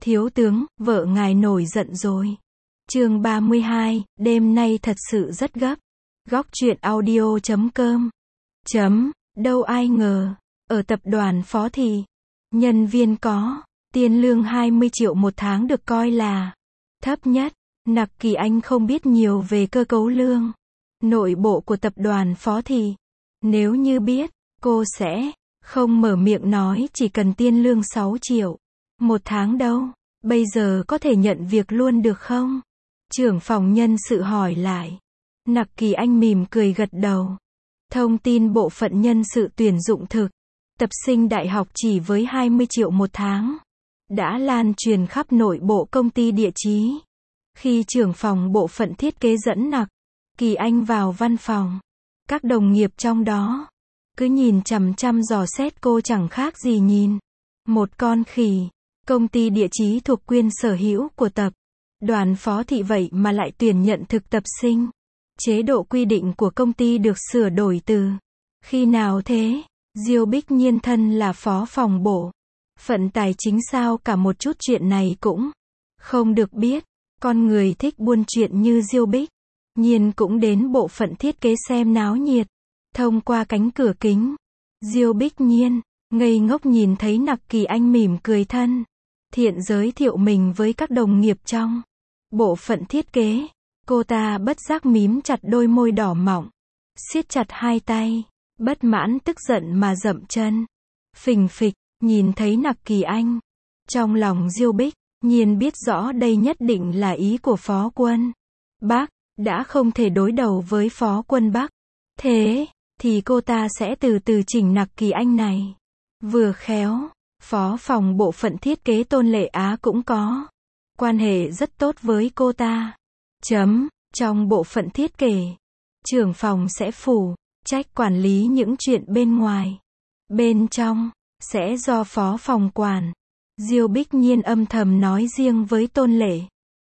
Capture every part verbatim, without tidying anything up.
Thiếu tướng, vợ ngài nổi giận rồi. Chương ba mươi hai, đêm nay thật sự rất gấp. Góc truyện audio chấm com. Chấm, đâu ai ngờ, ở tập đoàn Phó Thị, nhân viên có tiền lương hai mươi triệu một tháng được coi là thấp nhất. Nặc Kỳ Anh không biết nhiều về cơ cấu lương nội bộ của tập đoàn Phó Thị. Nếu như biết, cô sẽ không mở miệng nói chỉ cần tiền lương sáu triệu một tháng đâu. Bây giờ có thể nhận việc luôn được không? Trưởng phòng nhân sự hỏi lại. Nặc Kỳ Anh mỉm cười gật đầu. Thông tin bộ phận nhân sự tuyển dụng thực tập sinh đại học chỉ với hai mươi triệu một tháng đã lan truyền khắp nội bộ công ty địa chí. Khi trưởng phòng bộ phận thiết kế dẫn Nặc Kỳ Anh vào văn phòng, các đồng nghiệp trong đó cứ nhìn chằm chằm dò xét cô chẳng khác gì nhìn một con khỉ. Công ty địa chí thuộc quyền sở hữu của tập đoàn Phó Thị vậy mà lại tuyển nhận thực tập sinh. Chế độ quy định của công ty được sửa đổi từ khi nào thế? Diêu Bích Nhiên thân là phó phòng bộ phận tài chính sao cả một chút chuyện này cũng không được biết. Con người thích buôn chuyện như Diêu Bích Nhiên cũng đến bộ phận thiết kế xem náo nhiệt. Thông qua cánh cửa kính, Diêu Bích Nhiên ngây ngốc nhìn thấy Nặc Kỳ Anh mỉm cười thân thiện giới thiệu mình với các đồng nghiệp trong bộ phận thiết kế. Cô ta bất giác mím chặt đôi môi đỏ mọng, siết chặt hai tay, bất mãn tức giận mà dậm chân. Phình phịch, nhìn thấy Nặc Kỳ Anh, trong lòng Diêu Bích Nhiên biết rõ đây nhất định là ý của Phó Quân Bắc, đã không thể đối đầu với Phó Quân Bắc. Thế thì cô ta sẽ từ từ chỉnh Nặc Kỳ Anh này. Vừa khéo, phó phòng bộ phận thiết kế Tôn Lệ Á cũng có quan hệ rất tốt với cô ta. Chấm, trong bộ phận thiết kế, trưởng phòng sẽ phụ trách quản lý những chuyện bên ngoài. Bên trong, sẽ do phó phòng quản. Diêu Bích Nhiên âm thầm nói riêng với Tôn Lệ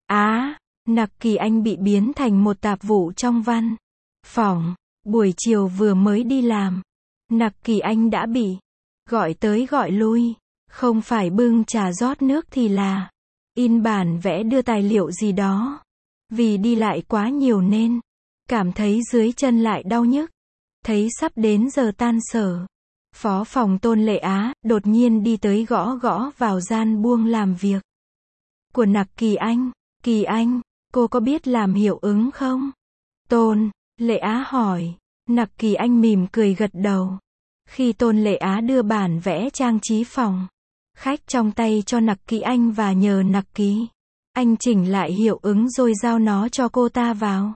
Á. Nặc Kỳ Anh bị biến thành một tạp vụ trong văn phòng. Buổi chiều vừa mới đi làm, Nặc Kỳ Anh đã bị gọi tới gọi lui. Không phải bưng trà rót nước thì là in bản vẽ đưa tài liệu gì đó. Vì đi lại quá nhiều nên cảm thấy dưới chân lại đau nhức. Thấy sắp đến giờ tan sở, phó phòng Tôn Lệ Á đột nhiên đi tới gõ gõ vào gian buông làm việc của Nặc Kỳ Anh. Kỳ Anh, cô có biết làm hiệu ứng không? Tôn Lệ Á hỏi. Nặc Kỳ Anh mỉm cười gật đầu. Khi Tôn Lệ Á đưa bản vẽ trang trí phòng khách trong tay cho Nặc Kỳ Anh và nhờ Nặc Kỳ Anh chỉnh lại hiệu ứng rồi giao nó cho cô ta vào.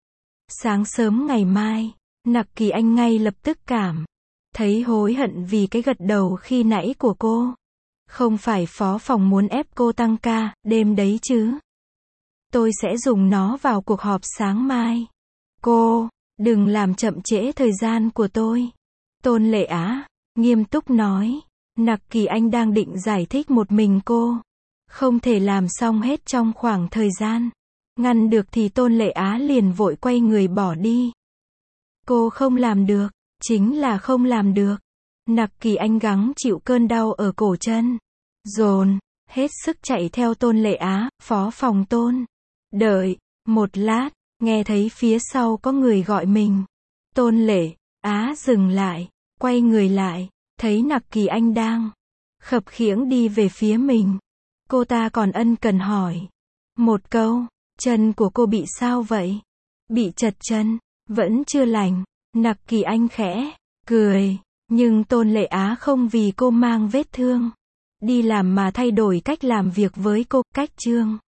Sáng sớm ngày mai, Nặc Kỳ Anh ngay lập tức cảm thấy hối hận vì cái gật đầu khi nãy của cô. Không phải phó phòng muốn ép cô tăng ca đêm đấy chứ? Tôi sẽ dùng nó vào cuộc họp sáng mai. Cô đừng làm chậm trễ thời gian của tôi. Tôn Lệ Á nghiêm túc nói. Nặc Kỳ Anh đang định giải thích một mình cô không thể làm xong hết trong khoảng thời gian ngăn được thì Tôn Lệ Á liền vội quay người bỏ đi. Cô không làm được, chính là không làm được. Nặc Kỳ Anh gắng chịu cơn đau ở cổ chân, dồn hết sức chạy theo Tôn Lệ Á. Phó phòng Tôn. Đợi một lát, nghe thấy phía sau có người gọi mình. Tôn Lệ Á dừng lại, quay người lại, thấy Nặc Kỳ Anh đang khập khiễng đi về phía mình. Cô ta còn ân cần hỏi một câu, chân của cô bị sao vậy? Bị trật chân, vẫn chưa lành. Nặc Kỳ Anh khẽ cười, nhưng Tôn Lệ Á không vì cô mang vết thương đi làm mà thay đổi cách làm việc với cô. Cách chương